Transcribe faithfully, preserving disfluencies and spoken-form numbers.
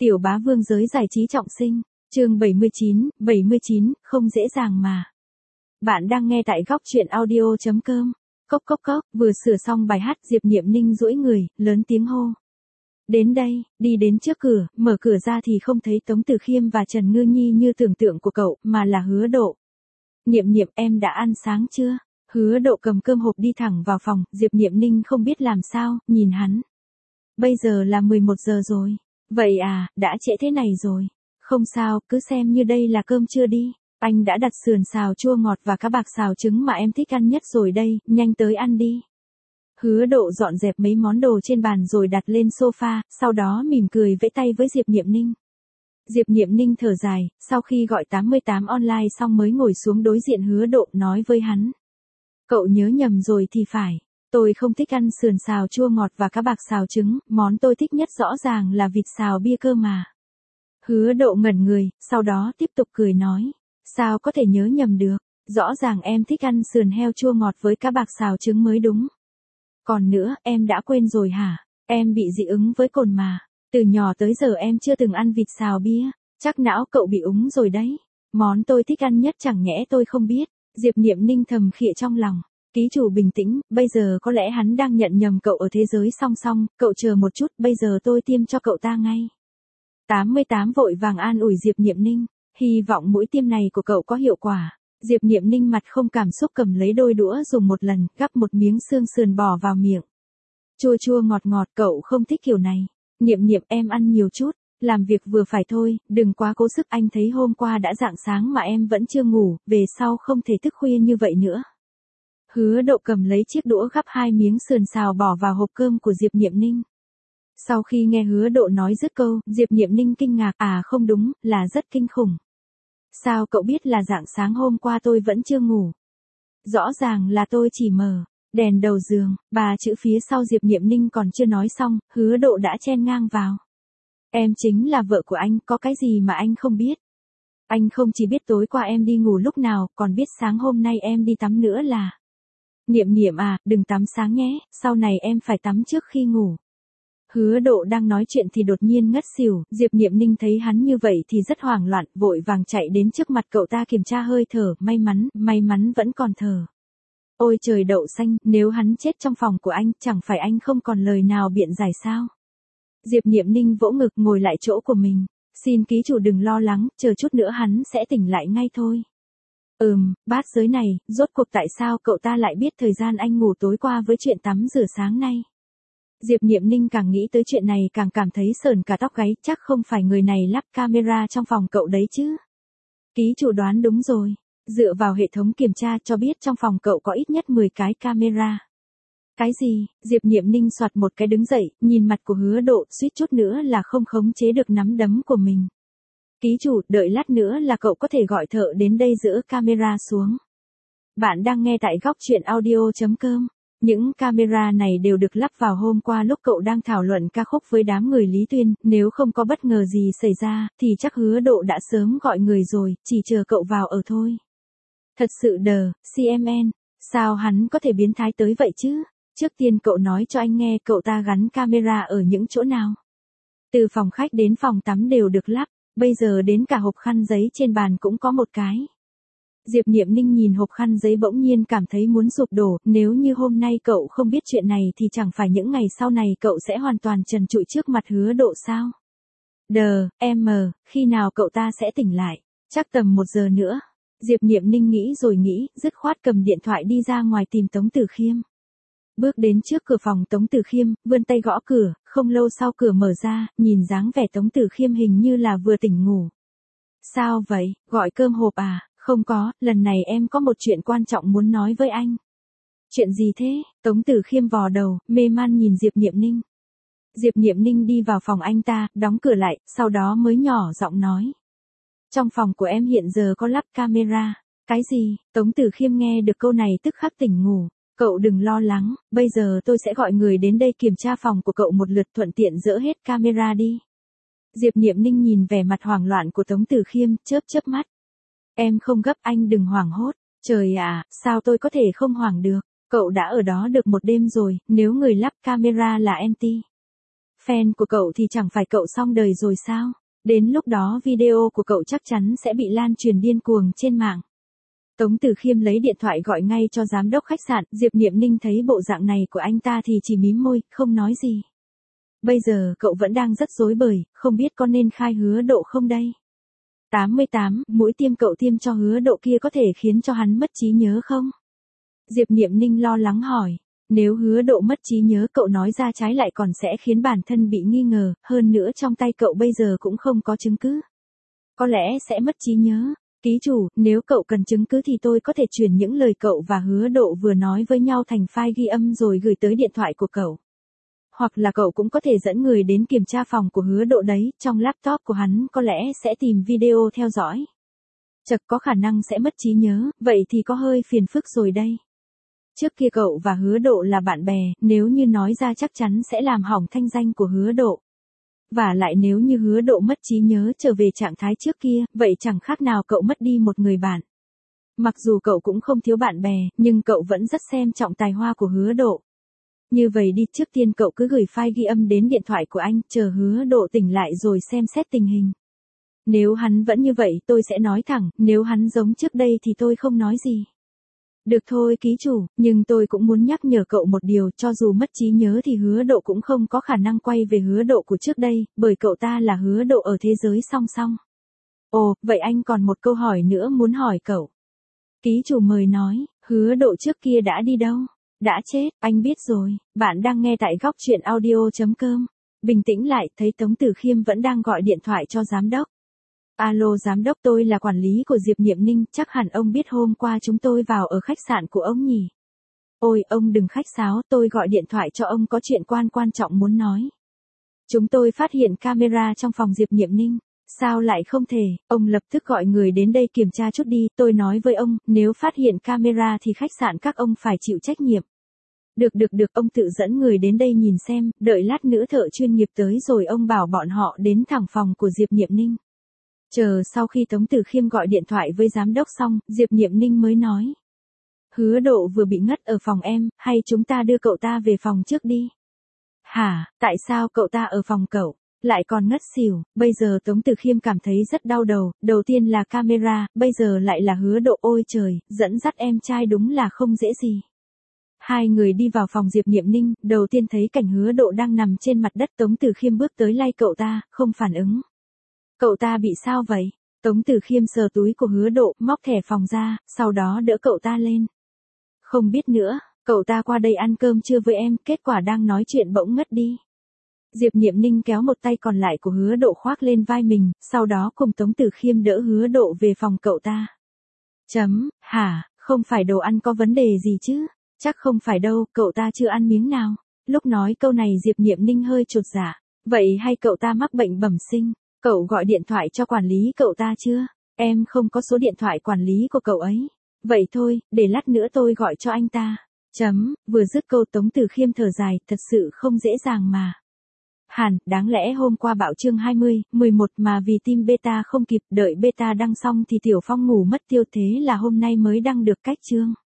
Tiểu bá vương giới giải trí trọng sinh, chương bảy mươi chín, bảy mươi chín, không dễ dàng mà. Bạn đang nghe tại góc truyện audio chấm com. Cốc cốc cốc, vừa sửa xong bài hát Diệp Niệm Ninh duỗi người, lớn tiếng hô. Đến đây, đi đến trước cửa, mở cửa ra thì không thấy Tống Tử Khiêm và Trần Ngư Nhi như tưởng tượng của cậu, mà là Hứa Độ. Niệm Niệm, em đã ăn sáng chưa? Hứa Độ cầm cơm hộp đi thẳng vào phòng, Diệp Niệm Ninh không biết làm sao, nhìn hắn. Bây giờ là mười một giờ rồi. Vậy à, đã trễ thế này rồi. Không sao, cứ xem như đây là cơm trưa đi. Anh đã đặt sườn xào chua ngọt và cá bạc xào trứng mà em thích ăn nhất rồi đây, nhanh tới ăn đi. Hứa Độ dọn dẹp mấy món đồ trên bàn rồi đặt lên sofa, sau đó mỉm cười vẫy tay với Diệp Niệm Ninh. Diệp Niệm Ninh thở dài, sau khi gọi tám mươi tám online xong mới ngồi xuống đối diện Hứa Độ nói với hắn. Cậu nhớ nhầm rồi thì phải. Tôi không thích ăn sườn xào chua ngọt và cá bạc xào trứng, món tôi thích nhất rõ ràng là vịt xào bia cơ mà. Hứa Độ ngẩn người, sau đó tiếp tục cười nói. Sao có thể nhớ nhầm được, rõ ràng em thích ăn sườn heo chua ngọt với cá bạc xào trứng mới đúng. Còn nữa, em đã quên rồi hả? Em bị dị ứng với cồn mà. Từ nhỏ tới giờ em chưa từng ăn vịt xào bia, chắc não cậu bị úng rồi đấy. Món tôi thích ăn nhất chẳng nhẽ tôi không biết. Diệp Niệm Ninh thầm khịa trong lòng. Ký chủ bình tĩnh, bây giờ có lẽ hắn đang nhận nhầm cậu ở thế giới song song, cậu chờ một chút, bây giờ tôi tiêm cho cậu ta ngay. tám mươi tám vội vàng an ủi Diệp Niệm Ninh, hy vọng mũi tiêm này của cậu có hiệu quả. Diệp Niệm Ninh mặt không cảm xúc cầm lấy đôi đũa dùng một lần, gắp một miếng xương sườn bò vào miệng. Chua chua ngọt ngọt, cậu không thích kiểu này. Niệm Niệm, em ăn nhiều chút, làm việc vừa phải thôi, đừng quá cố sức, anh thấy hôm qua đã rạng sáng mà em vẫn chưa ngủ, về sau không thể thức khuya như vậy nữa. Hứa Độ cầm lấy chiếc đũa gắp hai miếng sườn xào bỏ vào hộp cơm của Diệp Niệm Ninh. Sau khi nghe Hứa Độ nói dứt câu, Diệp Niệm Ninh kinh ngạc, à không đúng, là rất kinh khủng. Sao cậu biết là rạng sáng hôm qua tôi vẫn chưa ngủ? Rõ ràng là tôi chỉ mở đèn đầu giường, ba chữ phía sau Diệp Niệm Ninh còn chưa nói xong, Hứa Độ đã chen ngang vào. Em chính là vợ của anh, có cái gì mà anh không biết? Anh không chỉ biết tối qua em đi ngủ lúc nào, còn biết sáng hôm nay em đi tắm nữa là. Niệm Niệm à, đừng tắm sáng nhé, sau này em phải tắm trước khi ngủ. Hứa Độ đang nói chuyện thì đột nhiên ngất xỉu, Diệp Niệm Ninh thấy hắn như vậy thì rất hoảng loạn, vội vàng chạy đến trước mặt cậu ta kiểm tra hơi thở, may mắn, may mắn vẫn còn thở. Ôi trời đậu xanh, nếu hắn chết trong phòng của anh, chẳng phải anh không còn lời nào biện giải sao? Diệp Niệm Ninh vỗ ngực ngồi lại chỗ của mình, xin ký chủ đừng lo lắng, chờ chút nữa hắn sẽ tỉnh lại ngay thôi. Ừm, bát giới này, rốt cuộc tại sao cậu ta lại biết thời gian anh ngủ tối qua với chuyện tắm rửa sáng nay? Diệp Niệm Ninh càng nghĩ tới chuyện này càng cảm thấy sởn cả tóc gáy, chắc không phải người này lắp camera trong phòng cậu đấy chứ. Ký chủ đoán đúng rồi, dựa vào hệ thống kiểm tra cho biết trong phòng cậu có ít nhất mười cái camera. Cái gì? Diệp Niệm Ninh soạt một cái đứng dậy, nhìn mặt của Hứa Độ, suýt chút nữa là không khống chế được nắm đấm của mình. Ký chủ, đợi lát nữa là cậu có thể gọi thợ đến đây dỡ camera xuống. Bạn đang nghe tại góc truyện audio chấm com. Những camera này đều được lắp vào hôm qua lúc cậu đang thảo luận ca khúc với đám người Lý Tuyên, nếu không có bất ngờ gì xảy ra, thì chắc Hứa Độ đã sớm gọi người rồi, chỉ chờ cậu vào ở thôi. Thật sự đờ, xê em en, sao hắn có thể biến thái tới vậy chứ? Trước tiên cậu nói cho anh nghe cậu ta gắn camera ở những chỗ nào. Từ phòng khách đến phòng tắm đều được lắp, bây giờ đến cả hộp khăn giấy trên bàn cũng có một cái. Diệp Niệm Ninh nhìn hộp khăn giấy bỗng nhiên cảm thấy muốn sụp đổ, nếu như hôm nay cậu không biết chuyện này thì chẳng phải những ngày sau này cậu sẽ hoàn toàn trần trụi trước mặt Hứa Độ sao? Đờ, em mờ, khi nào cậu ta sẽ tỉnh lại? Chắc tầm một giờ nữa. Diệp Niệm Ninh nghĩ rồi nghĩ, dứt khoát cầm điện thoại đi ra ngoài tìm Tống Tử Khiêm. Bước đến trước cửa phòng Tống Tử Khiêm, vươn tay gõ cửa, không lâu sau cửa mở ra, nhìn dáng vẻ Tống Tử Khiêm hình như là vừa tỉnh ngủ. Sao vậy, gọi cơm hộp à? Không có, lần này em có một chuyện quan trọng muốn nói với anh. Chuyện gì thế? Tống Tử Khiêm vò đầu, mê man nhìn Diệp Niệm Ninh. Diệp Niệm Ninh đi vào phòng anh ta, đóng cửa lại, sau đó mới nhỏ giọng nói. Trong phòng của em hiện giờ có lắp camera. Cái gì? Tống Tử Khiêm nghe được câu này tức khắc tỉnh ngủ. Cậu đừng lo lắng, bây giờ tôi sẽ gọi người đến đây kiểm tra phòng của cậu một lượt, thuận tiện dỡ hết camera đi. Diệp Niệm Ninh nhìn vẻ mặt hoảng loạn của Tống Tử Khiêm, chớp chớp mắt. Em không gấp, anh đừng hoảng hốt. Trời ạ, sao tôi có thể không hoảng được? Cậu đã ở đó được một đêm rồi, nếu người lắp camera là em ti. Fan của cậu thì chẳng phải cậu xong đời rồi sao? Đến lúc đó video của cậu chắc chắn sẽ bị lan truyền điên cuồng trên mạng. Tống Tử Khiêm lấy điện thoại gọi ngay cho giám đốc khách sạn, Diệp Niệm Ninh thấy bộ dạng này của anh ta thì chỉ mím môi, không nói gì. Bây giờ cậu vẫn đang rất rối bời, không biết có nên khai Hứa Độ không đây? tám mươi tám, mũi tiêm cậu tiêm cho Hứa Độ kia có thể khiến cho hắn mất trí nhớ không? Diệp Niệm Ninh lo lắng hỏi. Nếu Hứa Độ mất trí nhớ cậu nói ra trái lại còn sẽ khiến bản thân bị nghi ngờ, hơn nữa trong tay cậu bây giờ cũng không có chứng cứ. Có lẽ sẽ mất trí nhớ. Ký chủ, nếu cậu cần chứng cứ thì tôi có thể chuyển những lời cậu và Hứa Độ vừa nói với nhau thành file ghi âm rồi gửi tới điện thoại của cậu. Hoặc là cậu cũng có thể dẫn người đến kiểm tra phòng của Hứa Độ đấy, trong laptop của hắn có lẽ sẽ tìm video theo dõi. Chật có khả năng sẽ mất trí nhớ, vậy thì có hơi phiền phức rồi đây. Trước kia cậu và Hứa Độ là bạn bè, nếu như nói ra chắc chắn sẽ làm hỏng thanh danh của Hứa Độ. Và lại nếu như Hứa Độ mất trí nhớ trở về trạng thái trước kia, vậy chẳng khác nào cậu mất đi một người bạn. Mặc dù cậu cũng không thiếu bạn bè, nhưng cậu vẫn rất xem trọng tài hoa của Hứa Độ. Như vậy đi, trước tiên cậu cứ gửi file ghi âm đến điện thoại của anh, chờ Hứa Độ tỉnh lại rồi xem xét tình hình. Nếu hắn vẫn như vậy tôi sẽ nói thẳng, nếu hắn giống trước đây thì tôi không nói gì. Được thôi ký chủ, nhưng tôi cũng muốn nhắc nhở cậu một điều, cho dù mất trí nhớ thì Hứa Độ cũng không có khả năng quay về Hứa Độ của trước đây, bởi cậu ta là Hứa Độ ở thế giới song song. Ồ, vậy anh còn một câu hỏi nữa muốn hỏi cậu. Ký chủ mời nói, Hứa Độ trước kia đã đi đâu? Đã chết, anh biết rồi, bạn đang nghe tại góc truyện audio chấm com. Bình tĩnh lại, thấy Tống Tử Khiêm vẫn đang gọi điện thoại cho giám đốc. Alo giám đốc, tôi là quản lý của Diệp Niệm Ninh, chắc hẳn ông biết hôm qua chúng tôi vào ở khách sạn của ông nhỉ? Ôi, ông đừng khách sáo, tôi gọi điện thoại cho ông có chuyện quan quan trọng muốn nói. Chúng tôi phát hiện camera trong phòng Diệp Niệm Ninh. Sao lại không thể, ông lập tức gọi người đến đây kiểm tra chút đi, tôi nói với ông, nếu phát hiện camera thì khách sạn các ông phải chịu trách nhiệm. Được được được, ông tự dẫn người đến đây nhìn xem, đợi lát nữa thợ chuyên nghiệp tới rồi ông bảo bọn họ đến thẳng phòng của Diệp Niệm Ninh. Chờ sau khi Tống Tử Khiêm gọi điện thoại với giám đốc xong, Diệp Niệm Ninh mới nói. Hứa Độ vừa bị ngất ở phòng em, hay chúng ta đưa cậu ta về phòng trước đi? Hả, tại sao cậu ta ở phòng cậu, lại còn ngất xỉu? Bây giờ Tống Tử Khiêm cảm thấy rất đau đầu, đầu tiên là camera, bây giờ lại là Hứa Độ, ôi trời, dẫn dắt em trai đúng là không dễ gì. Hai người đi vào phòng Diệp Niệm Ninh, đầu tiên thấy cảnh Hứa Độ đang nằm trên mặt đất, Tống Tử Khiêm bước tới lay cậu ta, không phản ứng. Cậu ta bị sao vậy? Tống Tử Khiêm sờ túi của Hứa Độ, móc thẻ phòng ra, sau đó đỡ cậu ta lên. Không biết nữa, cậu ta qua đây ăn cơm trưa với em, kết quả đang nói chuyện bỗng ngất đi. Diệp Niệm Ninh kéo một tay còn lại của Hứa Độ khoác lên vai mình, sau đó cùng Tống Tử Khiêm đỡ Hứa Độ về phòng cậu ta. Chấm, hả, không phải đồ ăn có vấn đề gì chứ? Chắc không phải đâu, cậu ta chưa ăn miếng nào. Lúc nói câu này Diệp Niệm Ninh hơi chột dạ. Vậy hay cậu ta mắc bệnh bẩm sinh? Cậu gọi điện thoại cho quản lý cậu ta chưa? Em không có số điện thoại quản lý của cậu ấy. Vậy thôi, để lát nữa tôi gọi cho anh ta. Chấm, vừa dứt câu Tống Tử Khiêm thở dài, thật sự không dễ dàng mà. Hàn, đáng lẽ hôm qua bảo chương hai mươi, mười một mà vì team beta không kịp đợi beta đăng xong thì Tiểu Phong ngủ mất tiêu, thế là hôm nay mới đăng được cách chương.